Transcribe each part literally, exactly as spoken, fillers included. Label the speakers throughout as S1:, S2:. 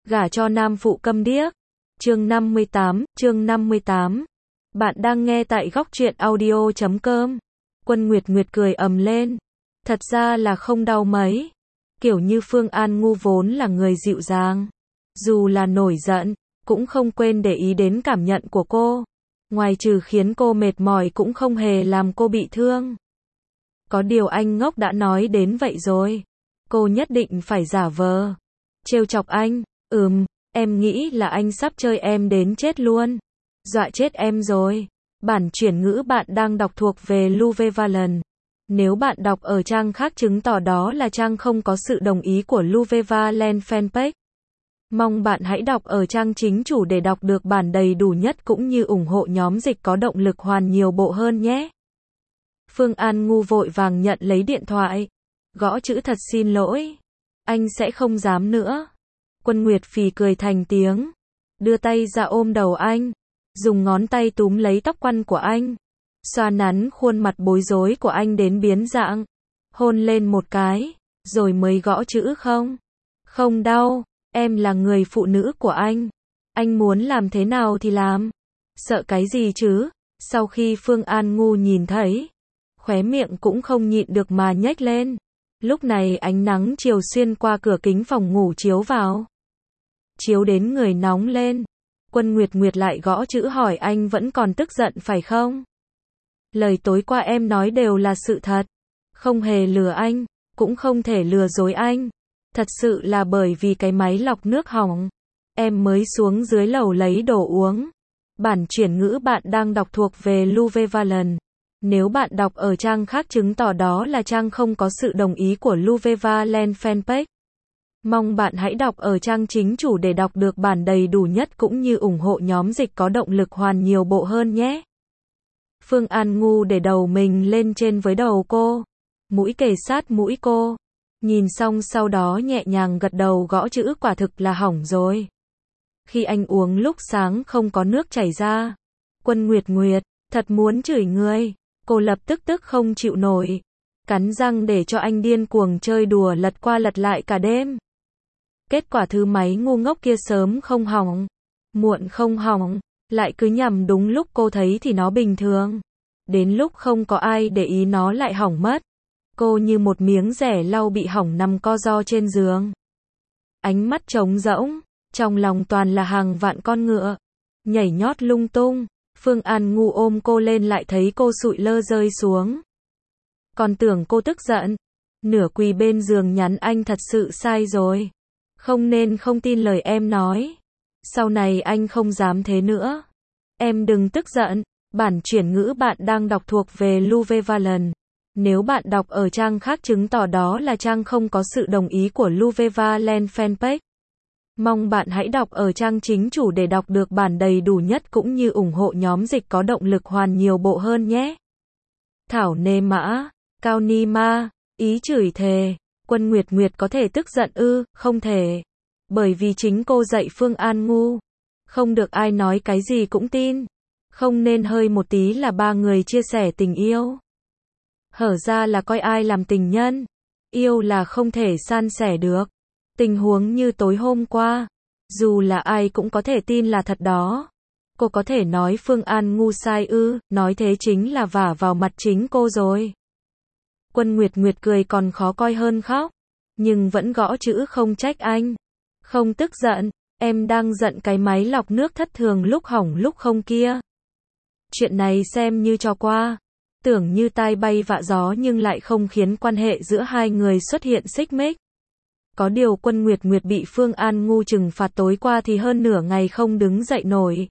S1: Gả cho nam phụ câm điếc. Chương năm mươi tám, chương năm mươi tám. Bạn đang nghe tại góc truyện audio chấm com. Quân Nguyệt Nguyệt cười ầm lên. Thật ra là không đau mấy. Kiểu như Phương An Ngu vốn là người dịu dàng. Dù là nổi giận, cũng không quên để ý đến cảm nhận của cô. Ngoài trừ khiến cô mệt mỏi cũng không hề làm cô bị thương. Có điều anh ngốc đã nói đến vậy rồi. Cô nhất định phải giả vờ. Trêu chọc anh. Ừm, em nghĩ là anh sắp chơi em đến chết luôn. Dọa chết em rồi. Bản chuyển ngữ bạn đang đọc thuộc về Luvevaland. Nếu bạn đọc ở trang khác chứng tỏ đó là trang không có sự đồng ý của Luvevaland fanpage. Mong bạn hãy đọc ở trang chính chủ để đọc được bản đầy đủ nhất cũng như ủng hộ nhóm dịch có động lực hoàn nhiều bộ hơn nhé. Phương An Ngu vội vàng nhận lấy điện thoại. Gõ chữ thật xin lỗi. Anh sẽ không dám nữa. Quân Nguyệt phì cười thành tiếng. Đưa tay ra ôm đầu anh. Dùng ngón tay túm lấy tóc quăn của anh. Xoa nắn khuôn mặt bối rối của anh đến biến dạng. Hôn lên một cái. Rồi mới gõ chữ không. Không đau. Em là người phụ nữ của anh. Anh muốn làm thế nào thì làm. Sợ cái gì chứ. Sau khi Phương An Ngu nhìn thấy. Khóe miệng cũng không nhịn được mà nhếch lên. Lúc này ánh nắng chiều xuyên qua cửa kính phòng ngủ chiếu vào. Chiếu đến người nóng lên. Quân Nguyệt Nguyệt lại gõ chữ hỏi anh vẫn còn tức giận phải không? Lời tối qua em nói đều là sự thật. Không hề lừa anh, cũng không thể lừa dối anh. Thật sự là bởi vì cái máy lọc nước hỏng. Em mới xuống dưới lầu lấy đồ uống. Bản chuyển ngữ bạn đang đọc thuộc về Luvevaland. Nếu bạn đọc ở trang khác chứng tỏ đó là trang không có sự đồng ý của Luvevaland fanpage. Mong bạn hãy đọc ở trang chính chủ để đọc được bản đầy đủ nhất cũng như ủng hộ nhóm dịch có động lực hoàn nhiều bộ hơn nhé. Phương An Ngu để đầu mình lên trên với đầu cô. Mũi kề sát mũi cô. Nhìn xong sau đó nhẹ nhàng gật đầu gõ chữ quả thực là hỏng rồi. Khi anh uống lúc sáng không có nước chảy ra. Quân Nguyệt Nguyệt, thật muốn chửi người. Cô lập tức tức không chịu nổi. Cắn răng để cho anh điên cuồng chơi đùa lật qua lật lại cả đêm. Kết quả thứ máy ngu ngốc kia sớm không hỏng. Muộn không hỏng. Lại cứ nhằm đúng lúc cô thấy thì nó bình thường. Đến lúc không có ai để ý nó lại hỏng mất. Cô như một miếng rẻ lau bị hỏng nằm co ro trên giường. Ánh mắt trống rỗng. Trong lòng toàn là hàng vạn con ngựa. Nhảy nhót lung tung. Phương An Ngu ôm cô lên lại thấy cô sụi lơ rơi xuống. Còn tưởng cô tức giận. Nửa quỳ bên giường nhắn anh thật sự sai rồi. Không nên không tin lời em nói. Sau này anh không dám thế nữa. Em đừng tức giận. Bản chuyển ngữ bạn đang đọc thuộc về Luvevaland. Nếu bạn đọc ở trang khác chứng tỏ đó là trang không có sự đồng ý của Luvevaland fanpage. Mong bạn hãy đọc ở trang chính chủ để đọc được bản đầy đủ nhất cũng như ủng hộ nhóm dịch có động lực hoàn nhiều bộ hơn nhé. Thảo nê mã, cao ni ma, ý chửi thề. Quân Nguyệt Nguyệt có thể tức giận ư? Không thể. Bởi vì chính cô dạy Phương An Ngu. Không được ai nói cái gì cũng tin. Không nên hơi một tí là ba người chia sẻ tình yêu. Hở ra là coi ai làm tình nhân. Yêu là không thể san sẻ được. Tình huống như tối hôm qua. Dù là ai cũng có thể tin là thật đó. Cô có thể nói Phương An Ngu sai ư? Nói thế chính là vả vào mặt chính cô rồi. Quân Nguyệt Nguyệt cười còn khó coi hơn khóc. Nhưng vẫn gõ chữ không trách anh. Không tức giận. Em đang giận cái máy lọc nước thất thường lúc hỏng lúc không kia. Chuyện này xem như cho qua. Tưởng như tai bay vạ gió nhưng lại không khiến quan hệ giữa hai người xuất hiện xích mích. Có điều Quân Nguyệt Nguyệt bị Phương An Ngu trừng phạt tối qua thì hơn nửa ngày không đứng dậy nổi.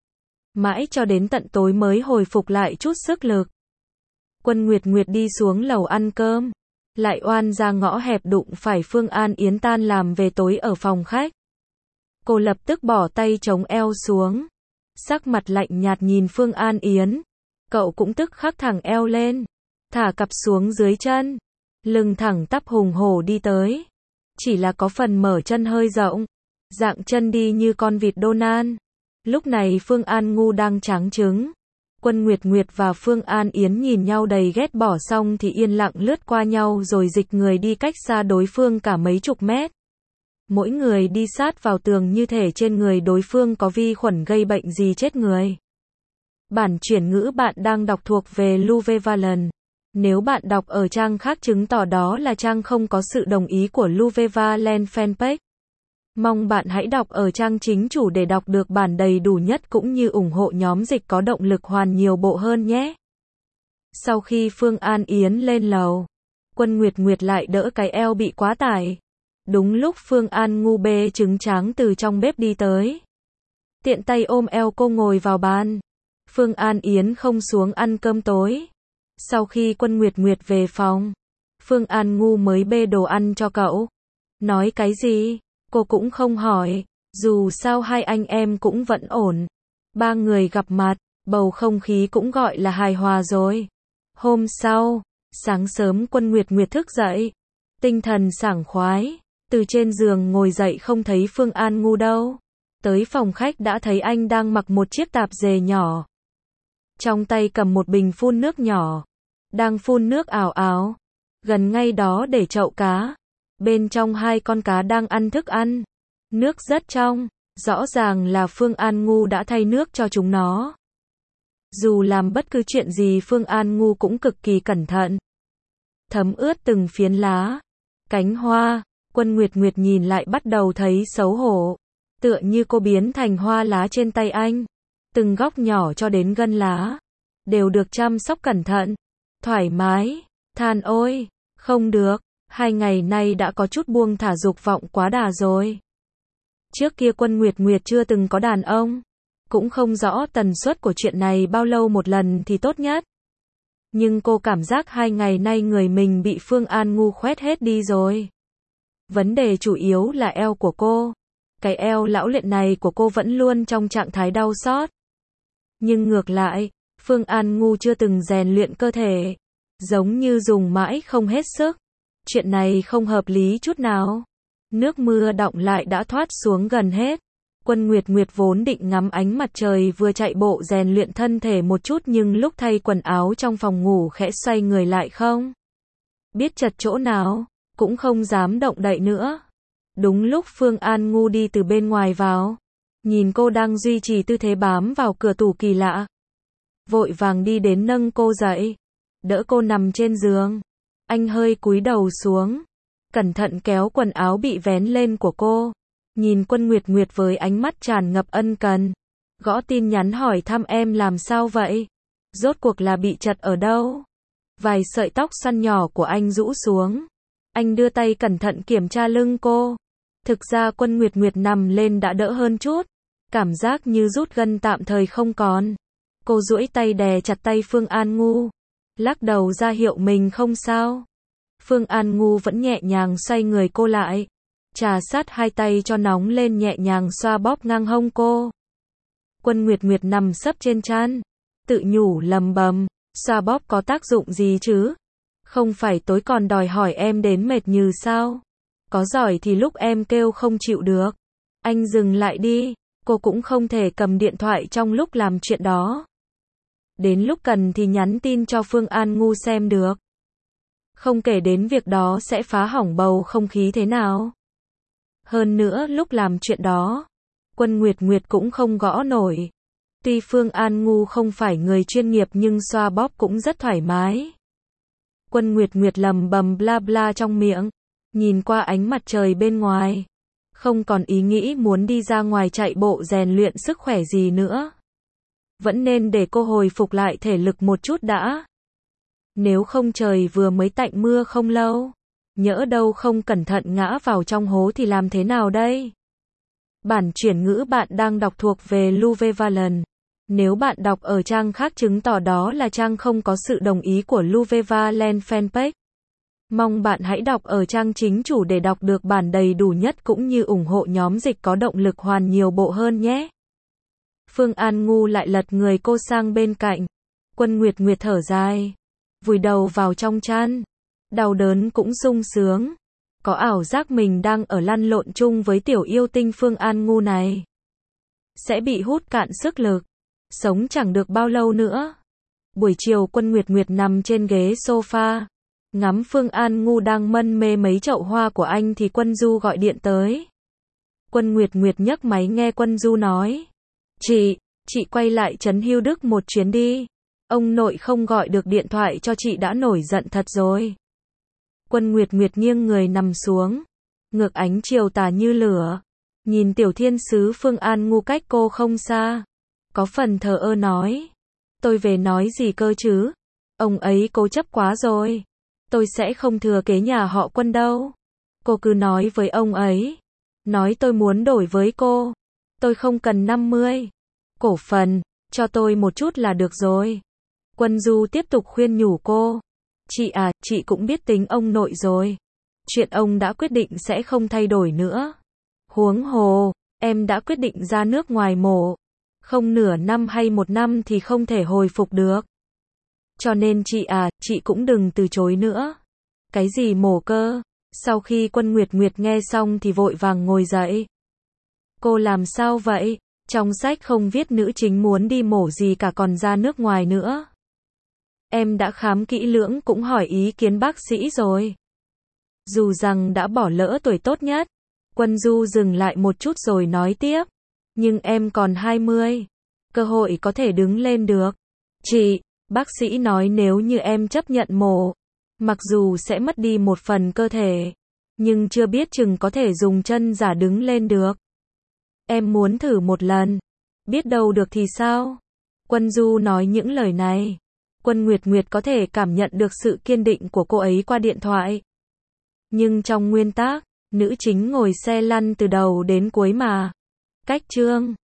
S1: Mãi cho đến tận tối mới hồi phục lại chút sức lực. Quân Nguyệt Nguyệt đi xuống lầu ăn cơm. Lại oan ra ngõ hẹp đụng phải Phương An Yến tan làm về tối ở phòng khách. Cô lập tức bỏ tay chống eo xuống. Sắc mặt lạnh nhạt nhìn Phương An Yến. Cậu cũng tức khắc thẳng eo lên. Thả cặp xuống dưới chân. Lưng thẳng tắp hùng hổ đi tới. Chỉ là có phần mở chân hơi rộng. Dạng chân đi như con vịt Donald. Lúc này Phương An Ngu đang tráng trứng. Quân Nguyệt Nguyệt và Phương An Yến nhìn nhau đầy ghét bỏ xong thì yên lặng lướt qua nhau rồi dịch người đi cách xa đối phương cả mấy chục mét. Mỗi người đi sát vào tường như thể trên người đối phương có vi khuẩn gây bệnh gì chết người. Bản chuyển ngữ bạn đang đọc thuộc về Luvevalent. Nếu bạn đọc ở trang khác chứng tỏ đó là trang không có sự đồng ý của Luvevalent fanpage. Mong bạn hãy đọc ở trang chính chủ để đọc được bản đầy đủ nhất cũng như ủng hộ nhóm dịch có động lực hoàn nhiều bộ hơn nhé. Sau khi Phương An Yến lên lầu, Quân Nguyệt Nguyệt lại đỡ cái eo bị quá tải. Đúng lúc Phương An ngu bê trứng tráng từ trong bếp đi tới. Tiện tay ôm eo cô ngồi vào bàn. Phương An Yến không xuống ăn cơm tối. Sau khi Quân Nguyệt Nguyệt về phòng, Phương An ngu mới bê đồ ăn cho cậu. Nói cái gì? Cô cũng không hỏi. Dù sao hai anh em cũng vẫn ổn. Ba người gặp mặt, bầu không khí cũng gọi là hài hòa rồi. Hôm sau, sáng sớm Quân Nguyệt Nguyệt thức dậy. Tinh thần sảng khoái. Từ trên giường ngồi dậy không thấy Phương An ngu đâu. Tới phòng khách đã thấy anh đang mặc một chiếc tạp dề nhỏ. Trong tay cầm một bình phun nước nhỏ. Đang phun nước ảo ảo. Gần ngay đó để chậu cá. Bên trong hai con cá đang ăn thức ăn. Nước rất trong. Rõ ràng là Phương An ngu đã thay nước cho chúng nó. Dù làm bất cứ chuyện gì Phương An ngu cũng cực kỳ cẩn thận. Thấm ướt từng phiến lá. Cánh hoa. Quân Nguyệt Nguyệt nhìn lại bắt đầu thấy xấu hổ. Tựa như cô biến thành hoa lá trên tay anh. Từng góc nhỏ cho đến gân lá. Đều được chăm sóc cẩn thận. Thoải mái. Than ôi. Không được. Hai ngày nay đã có chút buông thả dục vọng quá đà rồi. Trước kia Quân Nguyệt Nguyệt chưa từng có đàn ông. Cũng không rõ tần suất của chuyện này bao lâu một lần thì tốt nhất. Nhưng cô cảm giác hai ngày nay người mình bị Phương An ngu khoét hết đi rồi. Vấn đề chủ yếu là eo của cô. Cái eo lão luyện này của cô vẫn luôn trong trạng thái đau xót. Nhưng ngược lại, Phương An ngu chưa từng rèn luyện cơ thể. Giống như dùng mãi không hết sức. Chuyện này không hợp lý chút nào. Nước mưa đọng lại đã thoát xuống gần hết. Quân Nguyệt Nguyệt vốn định ngắm ánh mặt trời vừa chạy bộ rèn luyện thân thể một chút nhưng lúc thay quần áo trong phòng ngủ khẽ xoay người lại không biết chật chỗ nào, cũng không dám động đậy nữa. Đúng lúc Phương An ngu đi từ bên ngoài vào, nhìn cô đang duy trì tư thế bám vào cửa tủ kỳ lạ. Vội vàng đi đến nâng cô dậy, đỡ cô nằm trên giường. Anh hơi cúi đầu xuống, cẩn thận kéo quần áo bị vén lên của cô. Nhìn Quân Nguyệt Nguyệt với ánh mắt tràn ngập ân cần. Gõ tin nhắn hỏi thăm em làm sao vậy? Rốt cuộc là bị chật ở đâu? Vài sợi tóc xoăn nhỏ của anh rũ xuống. Anh đưa tay cẩn thận kiểm tra lưng cô. Thực ra Quân Nguyệt Nguyệt nằm lên đã đỡ hơn chút. Cảm giác như rút gân tạm thời không còn. Cô duỗi tay đè chặt tay Phương An ngu. Lắc đầu ra hiệu mình không sao. Phương An ngu vẫn nhẹ nhàng xoay người cô lại. Trà sát hai tay cho nóng lên nhẹ nhàng xoa bóp ngang hông cô. Quân Nguyệt Nguyệt nằm sấp trên trán, tự nhủ lầm bầm, xoa bóp có tác dụng gì chứ? Không phải tối còn đòi hỏi em đến mệt như sao? Có giỏi thì lúc em kêu không chịu được. Anh dừng lại đi, cô cũng không thể cầm điện thoại trong lúc làm chuyện đó. Đến lúc cần thì nhắn tin cho Phương An ngu xem được. Không kể đến việc đó sẽ phá hỏng bầu không khí thế nào. Hơn nữa lúc làm chuyện đó, Quân Nguyệt Nguyệt cũng không gõ nổi. Tuy Phương An ngu không phải người chuyên nghiệp nhưng xoa bóp cũng rất thoải mái. Quân Nguyệt Nguyệt lầm bầm bla bla trong miệng, nhìn qua ánh mặt trời bên ngoài. Không còn ý nghĩ muốn đi ra ngoài chạy bộ rèn luyện sức khỏe gì nữa. Vẫn nên để cô hồi phục lại thể lực một chút đã. Nếu không trời vừa mới tạnh mưa không lâu. Nhỡ đâu không cẩn thận ngã vào trong hố thì làm thế nào đây? Bản chuyển ngữ bạn đang đọc thuộc về Luvevalent. Nếu bạn đọc ở trang khác chứng tỏ đó là trang không có sự đồng ý của Luvevalent fanpage. Mong bạn hãy đọc ở trang chính chủ để đọc được bản đầy đủ nhất cũng như ủng hộ nhóm dịch có động lực hoàn nhiều bộ hơn nhé. Phương An ngu lại lật người cô sang bên cạnh. Quân Nguyệt Nguyệt thở dài, vùi đầu vào trong chăn. Đau đớn cũng sung sướng. Có ảo giác mình đang ở lăn lộn chung với tiểu yêu tinh Phương An ngu này. Sẽ bị hút cạn sức lực. Sống chẳng được bao lâu nữa. Buổi chiều Quân Nguyệt Nguyệt nằm trên ghế sofa. Ngắm Phương An ngu đang mân mê mấy chậu hoa của anh thì Quân Du gọi điện tới. Quân Nguyệt Nguyệt nhấc máy nghe Quân Du nói. Chị, chị quay lại trấn Hưu Đức một chuyến đi. Ông nội không gọi được điện thoại cho chị đã nổi giận thật rồi. Quân Nguyệt Nguyệt nghiêng người nằm xuống. Ngược ánh chiều tà như lửa. Nhìn tiểu thiên sứ Phương An ngu cách cô không xa. Có phần thờ ơ nói. Tôi về nói gì cơ chứ? Ông ấy cố chấp quá rồi. Tôi sẽ không thừa kế nhà họ Quân đâu. Cô cứ nói với ông ấy. Nói tôi muốn đổi với cô. Tôi không cần năm mươi cổ phần, cho tôi một chút là được rồi. Quân Du tiếp tục khuyên nhủ cô. Chị à, chị cũng biết tính ông nội rồi. Chuyện ông đã quyết định sẽ không thay đổi nữa. Huống hồ, em đã quyết định ra nước ngoài mổ. Không nửa năm hay một năm thì không thể hồi phục được. Cho nên chị à, chị cũng đừng từ chối nữa. Cái gì mổ cơ? Sau khi Quân Nguyệt Nguyệt nghe xong thì vội vàng ngồi dậy. Cô làm sao vậy? Trong sách không viết nữ chính muốn đi mổ gì cả còn ra nước ngoài nữa. Em đã khám kỹ lưỡng cũng hỏi ý kiến bác sĩ rồi. Dù rằng đã bỏ lỡ tuổi tốt nhất. Quân Du dừng lại một chút rồi nói tiếp. Nhưng em còn hai mươi. Cơ hội có thể đứng lên được. Chị, bác sĩ nói nếu như em chấp nhận mổ. Mặc dù sẽ mất đi một phần cơ thể. Nhưng chưa biết chừng có thể dùng chân giả đứng lên được. Em muốn thử một lần. Biết đâu được thì sao? Quân Du nói những lời này. Quân Nguyệt Nguyệt có thể cảm nhận được sự kiên định của cô ấy qua điện thoại. Nhưng trong nguyên tắc, nữ chính ngồi xe lăn từ đầu đến cuối mà. Cách chương